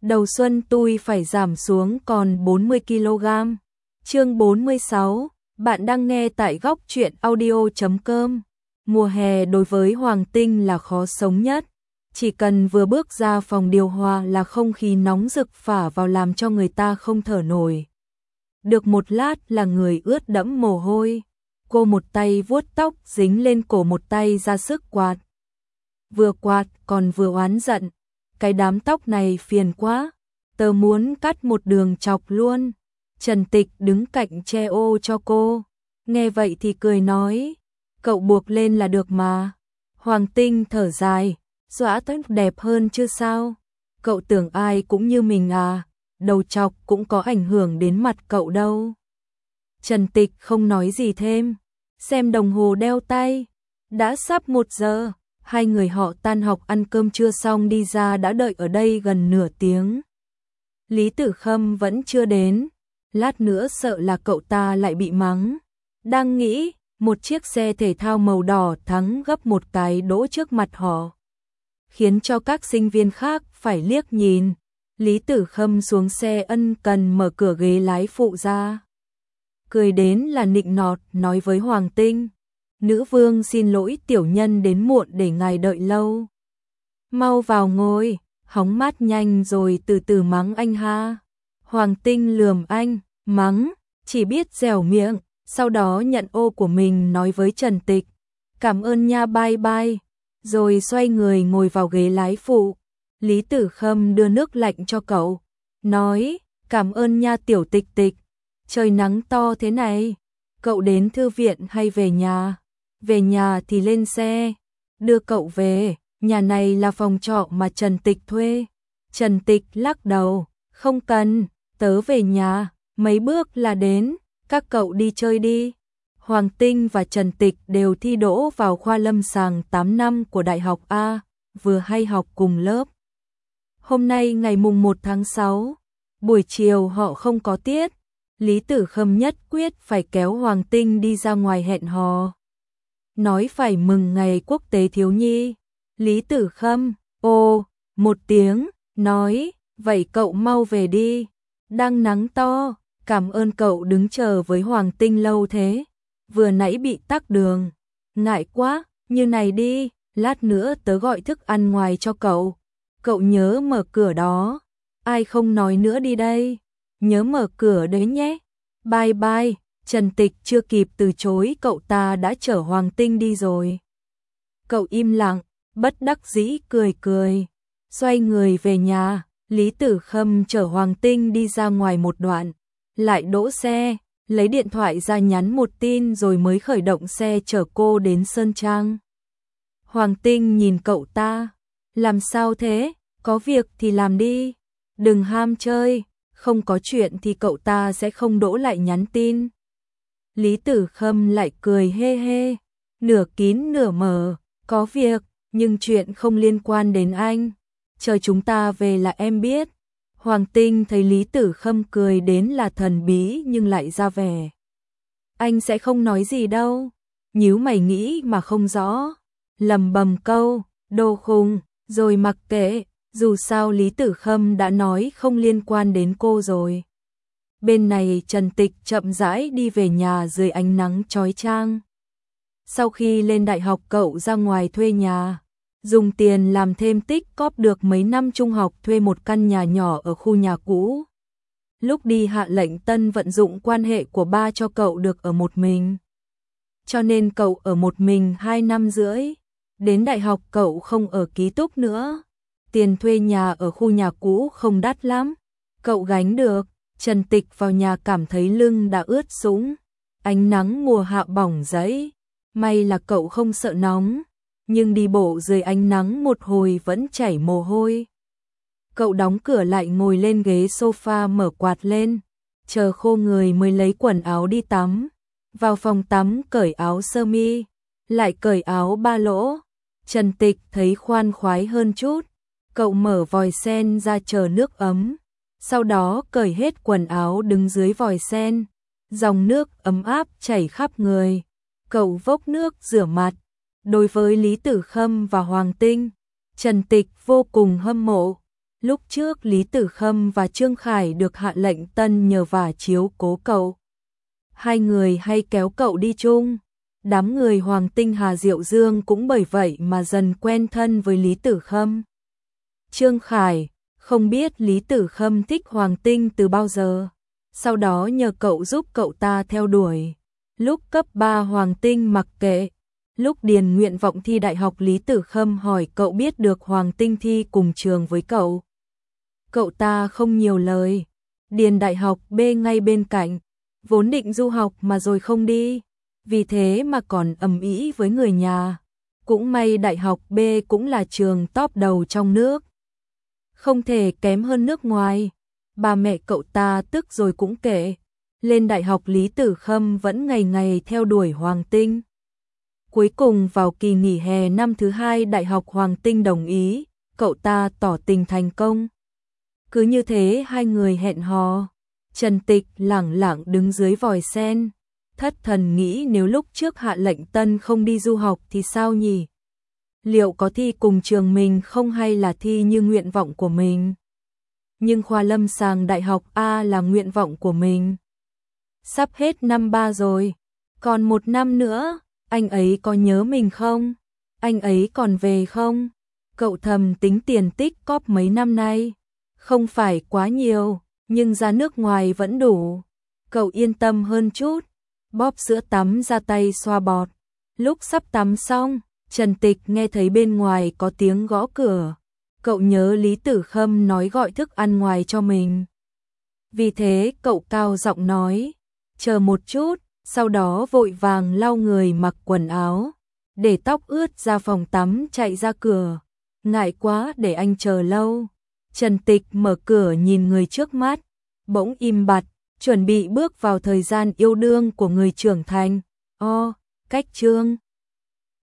đầu xuân tôi phải giảm xuống còn 40 kg. Chương 46, bạn đang nghe tại góc truyện audio.com. Mùa hè đối với Hoàng Tinh là khó sống nhất. Chỉ cần vừa bước ra phòng điều hòa là không khí nóng rực phả vào làm cho người ta không thở nổi. Được một lát là người ướt đẫm mồ hôi. Cô một tay vuốt tóc dính lên cổ, một tay ra sức quạt. Vừa quạt còn vừa oán giận. Cái đám tóc này phiền quá, tớ muốn cắt một đường chọc luôn. Trần Tịch đứng cạnh che ô cho cô. Nghe vậy thì cười nói, cậu buộc lên là được mà. Hoàng Tinh thở dài, dõa tóc đẹp hơn chứ sao. Cậu tưởng ai cũng như mình à, đầu chọc cũng có ảnh hưởng đến mặt cậu đâu. Trần Tịch không nói gì thêm, xem đồng hồ đeo tay. Đã sắp 1 giờ, hai người họ tan học ăn cơm trưa xong đi ra đã đợi ở đây gần nửa tiếng. Lý Tử Khâm vẫn chưa đến, lát nữa sợ là cậu ta lại bị mắng. Đang nghĩ, một chiếc xe thể thao màu đỏ thắng gấp một cái đỗ trước mặt họ, khiến cho các sinh viên khác phải liếc nhìn. Lý Tử Khâm xuống xe ân cần mở cửa ghế lái phụ ra. Cười đến là nịnh nọt, nói với Hoàng Tinh, nữ vương xin lỗi tiểu nhân đến muộn để ngài đợi lâu. Mau vào ngồi, hóng mát nhanh rồi từ từ mắng anh ha. Hoàng Tinh lườm anh, mắng, chỉ biết dẻo miệng, sau đó nhận ô của mình nói với Trần Tịch, cảm ơn nha, bye bye, rồi xoay người ngồi vào ghế lái phụ. Lý Tử Khâm đưa nước lạnh cho cậu, nói, cảm ơn nha tiểu Tịch Tịch, trời nắng to thế này, cậu đến thư viện hay về nhà? Về nhà thì lên xe, đưa cậu về, nhà này là phòng trọ mà Trần Tịch thuê. Trần Tịch lắc đầu, không cần, tớ về nhà, mấy bước là đến, các cậu đi chơi đi. Hoàng Tinh và Trần Tịch đều thi đỗ vào khoa lâm sàng 8 năm của Đại học A, vừa hay học cùng lớp. Hôm nay ngày mùng 1 tháng 6, buổi chiều họ không có tiết, Lý Tử Khâm nhất quyết phải kéo Hoàng Tinh đi ra ngoài hẹn hò. Nói phải mừng ngày quốc tế thiếu nhi. Lý Tử Khâm, ồ, một tiếng, nói, vậy cậu mau về đi, đang nắng to, cảm ơn cậu đứng chờ với Hoàng Tinh lâu thế, vừa nãy bị tắc đường, ngại quá, như này đi, lát nữa tớ gọi thức ăn ngoài cho cậu nhớ mở cửa đó, ai không nói nữa đi đây, nhớ mở cửa đấy nhé, bye bye. Trần Tịch chưa kịp từ chối cậu ta đã chở Hoàng Tinh đi rồi. Cậu im lặng, bất đắc dĩ cười cười, xoay người về nhà. Lý Tử Khâm chở Hoàng Tinh đi ra ngoài một đoạn, lại đỗ xe, lấy điện thoại ra nhắn một tin rồi mới khởi động xe chở cô đến Sơn Trang. Hoàng Tinh nhìn cậu ta, làm sao thế, có việc thì làm đi, đừng ham chơi, không có chuyện thì cậu ta sẽ không đỗ lại nhắn tin. Lý Tử Khâm lại cười hê hê, nửa kín nửa mở, có việc, nhưng chuyện không liên quan đến anh, chờ chúng ta về là em biết. Hoàng Tinh thấy Lý Tử Khâm cười đến là thần bí nhưng lại ra vẻ anh sẽ không nói gì đâu, nhíu mày nghĩ mà không rõ, lầm bầm câu, đồ khùng, rồi mặc kệ, dù sao Lý Tử Khâm đã nói không liên quan đến cô rồi. Bên này Trần Tịch chậm rãi đi về nhà dưới ánh nắng chói chang. Sau khi lên đại học cậu ra ngoài thuê nhà, dùng tiền làm thêm tích cóp được mấy năm trung học thuê một căn nhà nhỏ ở khu nhà cũ. Lúc đi hạ lệnh Tân vận dụng quan hệ của ba cho cậu được ở một mình. Cho nên cậu ở một mình 2 năm rưỡi. Đến đại học cậu không ở ký túc nữa. Tiền thuê nhà ở khu nhà cũ không đắt lắm. Cậu gánh được. Trần Tịch vào nhà cảm thấy lưng đã ướt sũng. Ánh nắng mùa hạ bỏng rẫy. May là cậu không sợ nóng. Nhưng đi bộ dưới ánh nắng một hồi vẫn chảy mồ hôi. Cậu đóng cửa lại ngồi lên ghế sofa mở quạt lên. Chờ khô người mới lấy quần áo đi tắm. Vào phòng tắm cởi áo sơ mi. Lại cởi áo ba lỗ. Trần Tịch thấy khoan khoái hơn chút. Cậu mở vòi sen ra chờ nước ấm. Sau đó cởi hết quần áo đứng dưới vòi sen. Dòng nước ấm áp chảy khắp người. Cậu vốc nước rửa mặt. Đối với Lý Tử Khâm và Hoàng Tinh, Trần Tịch vô cùng hâm mộ. Lúc trước Lý Tử Khâm và Trương Khải được Hạ Lệnh Tân nhờ vả chiếu cố cậu. Hai người hay kéo cậu đi chung. Đám người Hoàng Tinh Hà Diệu Dương cũng bởi vậy mà dần quen thân với Lý Tử Khâm. Trương Khải không biết Lý Tử Khâm thích Hoàng Tinh từ bao giờ, sau đó nhờ cậu giúp cậu ta theo đuổi. Lúc cấp 3 Hoàng Tinh mặc kệ, lúc điền nguyện vọng thi đại học Lý Tử Khâm hỏi cậu biết được Hoàng Tinh thi cùng trường với cậu. Cậu ta không nhiều lời, điền đại học B ngay bên cạnh, vốn định du học mà rồi không đi, vì thế mà còn ầm ĩ với người nhà. Cũng may đại học B cũng là trường top đầu trong nước, không thể kém hơn nước ngoài. Ba mẹ cậu ta tức rồi cũng kệ. Lên đại học Lý Tử Khâm vẫn ngày ngày theo đuổi Hoàng Tinh. Cuối cùng vào kỳ nghỉ hè năm thứ 2 đại học Hoàng Tinh đồng ý, cậu ta tỏ tình thành công. Cứ như thế hai người hẹn hò. Trần Tịch lẳng lặng đứng dưới vòi sen, thất thần nghĩ nếu lúc trước Hạ Lệnh Tân không đi du học thì sao nhỉ? Liệu có thi cùng trường mình không hay là thi như nguyện vọng của mình? Nhưng khoa lâm sàng đại học A là nguyện vọng của mình. Sắp hết năm 3 rồi, còn 1 năm nữa, anh ấy có nhớ mình không? Anh ấy còn về không? Cậu thầm tính tiền tích cóp mấy năm nay, không phải quá nhiều, nhưng ra nước ngoài vẫn đủ. Cậu yên tâm hơn chút, bóp sữa tắm ra tay xoa bọt. Lúc sắp tắm xong, Trần Tịch nghe thấy bên ngoài có tiếng gõ cửa. Cậu nhớ Lý Tử Khâm nói gọi thức ăn ngoài cho mình. Vì thế cậu cao giọng nói, chờ một chút, sau đó vội vàng lau người mặc quần áo, để tóc ướt ra phòng tắm chạy ra cửa. Ngại quá để anh chờ lâu. Trần Tịch mở cửa nhìn người trước mắt, bỗng im bặt, chuẩn bị bước vào thời gian yêu đương của người trưởng thành. Cách Trương